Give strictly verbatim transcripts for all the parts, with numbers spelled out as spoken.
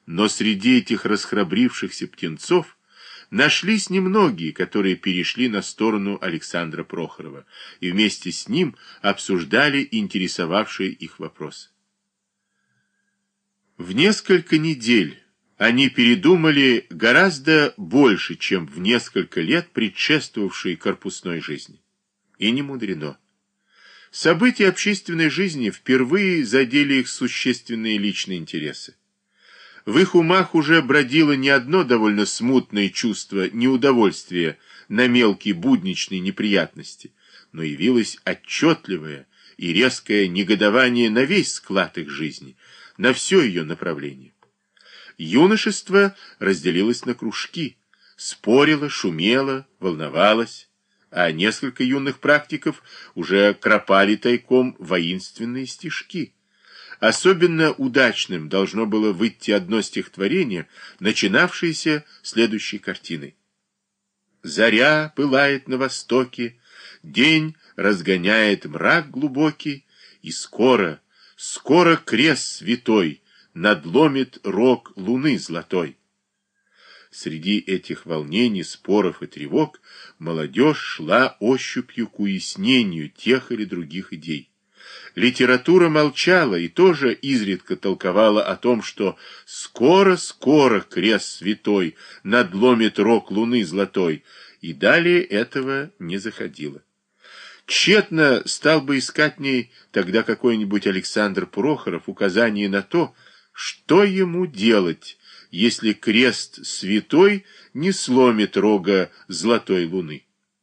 Но среди этих расхрабрившихся птенцов нашлись немногие, которые перешли на сторону Александра Прохорова и вместе с ним обсуждали интересовавшие их вопросы. В несколько недель они передумали гораздо больше, чем в несколько лет предшествовавшей корпусной жизни. И не мудрено. События общественной жизни впервые задели их существенные личные интересы. В их умах уже бродило не одно довольно смутное чувство неудовольствия на мелкие будничные неприятности, но явилось отчетливое и резкое негодование на весь склад их жизни, на все ее направление. Юношество разделилось на кружки, спорило, шумело, волновалось, а несколько юных практиков уже кропали тайком воинственные стишки. Особенно удачным должно было выйти одно стихотворение, начинавшееся следующей картиной. Заря пылает на востоке, день разгоняет мрак глубокий, и скоро, скоро крест святой надломит рог луны золотой. Среди этих волнений, споров и тревог молодежь шла ощупью к уяснению тех или других идей. Литература молчала и тоже изредка толковала о том, что скоро-скоро крест святой надломит рог луны золотой, и далее этого не заходило. Тщетно стал бы искать в ней тогда какой-нибудь Александр Прохоров указание на то, что ему делать, если крест святой не сломит рога золотой луны.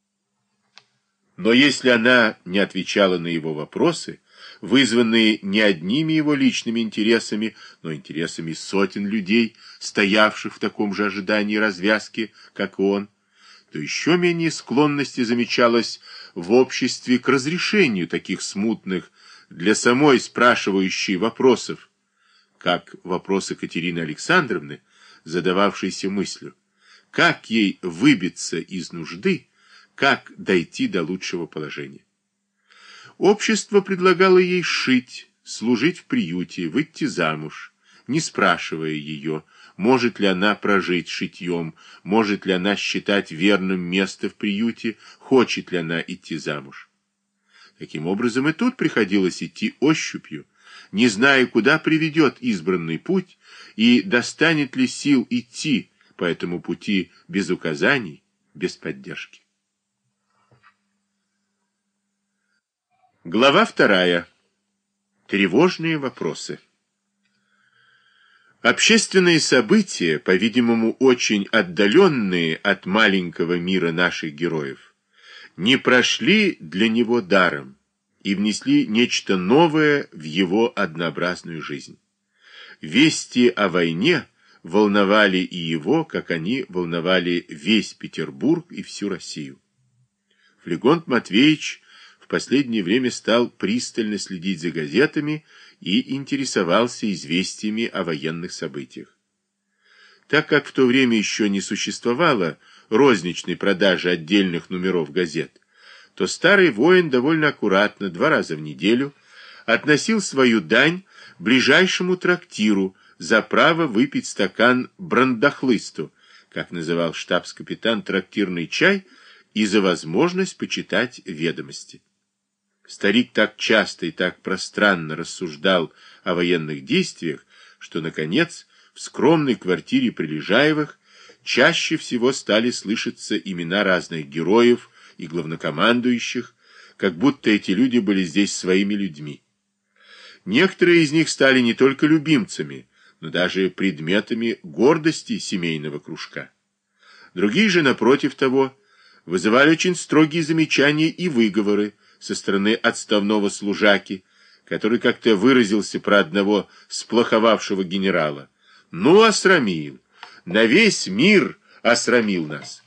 Но если она не отвечала на его вопросы, вызванные не одними его личными интересами, но интересами сотен людей, стоявших в таком же ожидании развязки, как и он, то еще менее склонности замечалось в обществе к разрешению таких смутных для самой спрашивающей вопросов, как вопрос Екатерины Александровны, задававшейся мыслью, как ей выбиться из нужды, как дойти до лучшего положения. Общество предлагало ей шить, служить в приюте, выйти замуж, не спрашивая ее, может ли она прожить шитьем, может ли она считать верным место в приюте, хочет ли она идти замуж. Таким образом, и тут приходилось идти ощупью, не зная, куда приведет избранный путь и достанет ли сил идти по этому пути без указаний, без поддержки. Глава вторая. Тревожные вопросы. Общественные события, по-видимому, очень отдаленные от маленького мира наших героев, не прошли для него даром и внесли нечто новое в его однообразную жизнь. Вести о войне волновали и его, как они волновали весь Петербург и всю Россию. Флегонт Матвеевич в последнее время стал пристально следить за газетами и интересовался известиями о военных событиях. Так как в то время еще не существовало розничной продажи отдельных номеров газет, то старый воин довольно аккуратно два раза в неделю относил свою дань ближайшему трактиру за право выпить стакан брандахлысту, как называл штабс-капитан трактирный чай, и за возможность почитать ведомости. Старик так часто и так пространно рассуждал о военных действиях, что, наконец, в скромной квартире Прилежаевых чаще всего стали слышаться имена разных героев и главнокомандующих, как будто эти люди были здесь своими людьми. Некоторые из них стали не только любимцами, но даже предметами гордости семейного кружка. Другие же, напротив того, вызывали очень строгие замечания и выговоры со стороны отставного служаки, который как-то выразился про одного сплоховавшего генерала. «Ну, осрамил! На весь мир осрамил нас!»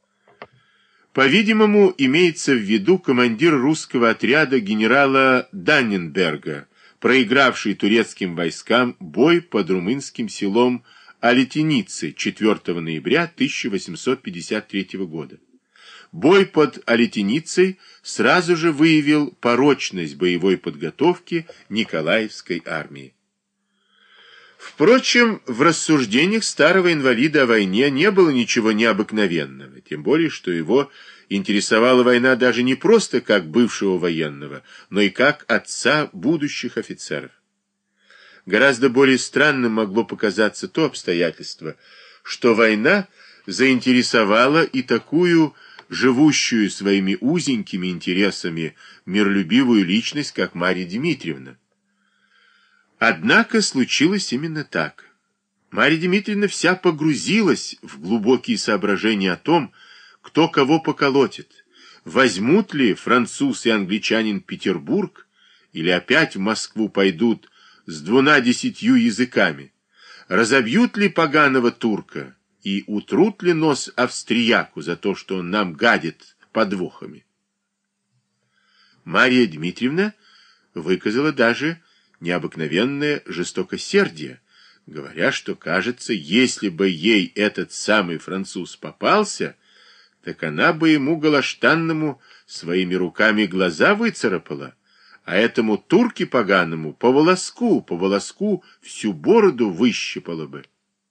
По-видимому, имеется в виду командир русского отряда генерала Данненберга, проигравший турецким войскам бой под румынским селом Алетиницы четвёртого ноября тысяча восемьсот пятьдесят третьего года. Бой под Алетиницей сразу же выявил порочность боевой подготовки Николаевской армии. Впрочем, в рассуждениях старого инвалида о войне не было ничего необыкновенного, тем более, что его интересовала война даже не просто как бывшего военного, но и как отца будущих офицеров. Гораздо более странным могло показаться то обстоятельство, что война заинтересовала и такую живущую своими узенькими интересами миролюбивую личность, как Марья Дмитриевна. Однако случилось именно так. Марья Дмитриевна вся погрузилась в глубокие соображения о том, кто кого поколотит, возьмут ли француз и англичанин Петербург, или опять в Москву пойдут с двумя десятью языками, разобьют ли поганого турка и утрут ли нос австрияку за то, что он нам гадит подвохами. Марья Дмитриевна выказала даже необыкновенное жестокосердие, говоря, что, кажется, если бы ей этот самый француз попался, так она бы ему галаштанному своими руками глаза выцарапала, а этому турке поганому по волоску, по волоску всю бороду выщипала бы.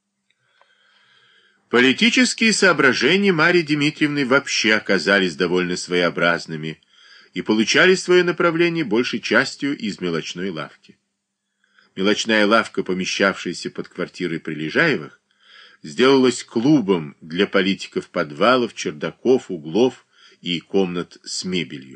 Политические соображения Марьи Дмитриевны вообще оказались довольно своеобразными и получали свое направление большей частью из мелочной лавки. Мелочная лавка, помещавшаяся под квартирой Прилежаевых, сделалась клубом для политиков подвалов, чердаков, углов и комнат с мебелью.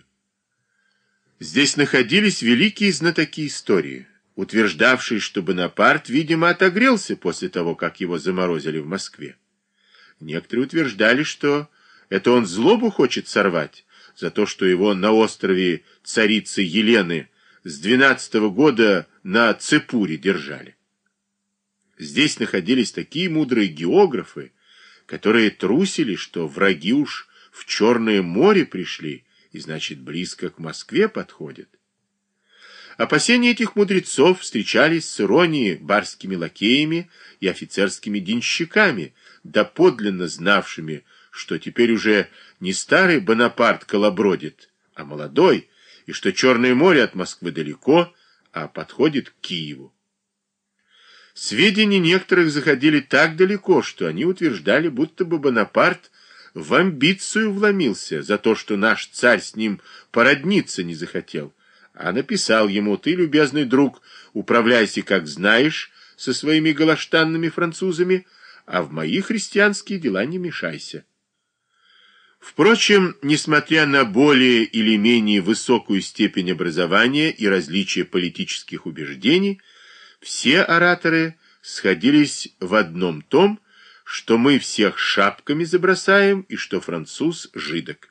Здесь находились великие знатоки истории, утверждавшие, что Бонапарт, видимо, отогрелся после того, как его заморозили в Москве. Некоторые утверждали, что это он злобу хочет сорвать за то, что его на острове царицы Елены с двенадцатого года на цепуре держали. Здесь находились такие мудрые географы, которые трусили, что враги уж в Черное море пришли и, значит, близко к Москве подходят. Опасения этих мудрецов встречались с иронией барскими лакеями и офицерскими денщиками, доподлинно знавшими, что теперь уже не старый Бонапарт колобродит, а молодой, и что Черное море от Москвы далеко, а подходит к Киеву. Сведения некоторых заходили так далеко, что они утверждали, будто бы Бонапарт в амбицию вломился за то, что наш царь с ним породниться не захотел, а написал ему: «Ты, любезный друг, управляйся, как знаешь, со своими галаштанными французами, а в мои христианские дела не мешайся». Впрочем, несмотря на более или менее высокую степень образования и различия политических убеждений, все ораторы сходились в одном том, что мы всех шапками забросаем и что француз жидок.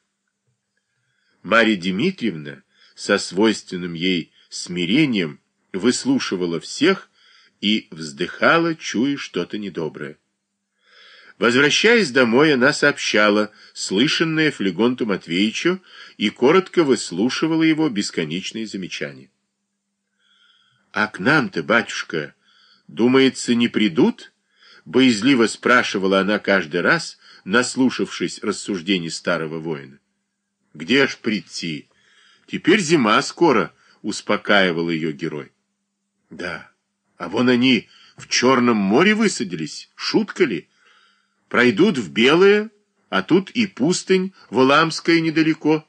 Марья Дмитриевна со свойственным ей смирением выслушивала всех и вздыхала, чуя что-то недоброе. Возвращаясь домой, она сообщала слышанное Флегонту Матвеевичу и коротко выслушивала его бесконечные замечания. «А к нам-то, батюшка, думается, не придут?» — боязливо спрашивала она каждый раз, наслушавшись рассуждений старого воина. «Где ж прийти? Теперь зима скоро», — успокаивал ее герой. «Да, а вон они в Черном море высадились, шутка ли? Пройдут в Белое, а тут и пустынь Валамская недалеко».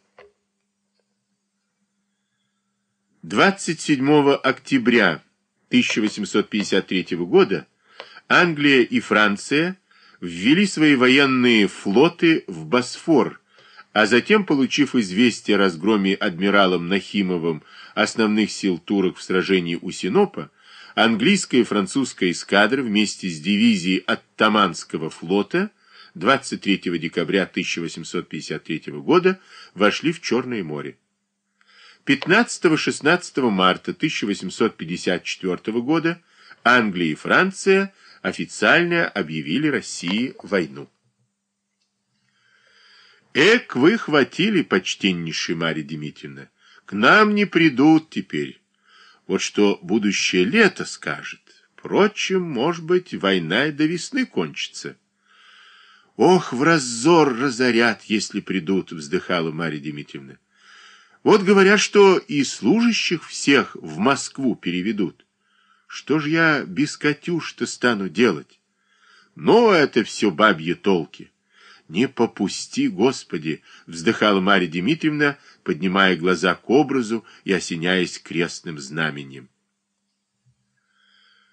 двадцать седьмого октября тысяча восемьсот пятьдесят третьего года Англия и Франция ввели свои военные флоты в Босфор, а затем, получив известие о разгроме адмиралом Нахимовым основных сил турок в сражении у Синопа, английская и французская эскадры вместе с дивизией Оттоманского флота двадцать третьего декабря тысяча восемьсот пятьдесят третьего года вошли в Черное море. пятнадцатого-шестнадцатого марта тысяча восемьсот пятьдесят четвёртого года Англия и Франция официально объявили России войну. «Эк, вы хватили, почтеннейшая Марья Дмитриевна, к нам не придут теперь. Вот что будущее лето скажет. Впрочем, может быть, война и до весны кончится». «Ох, в раззор разорят, если придут», — вздыхала Марья Дмитриевна. «Вот говорят, что и служащих всех в Москву переведут. Что ж я без Катюш-то стану делать? Но это все бабьи толки. Не попусти, Господи, вздыхала Марья Дмитриевна, поднимая глаза к образу и осеняясь крестным знаменем.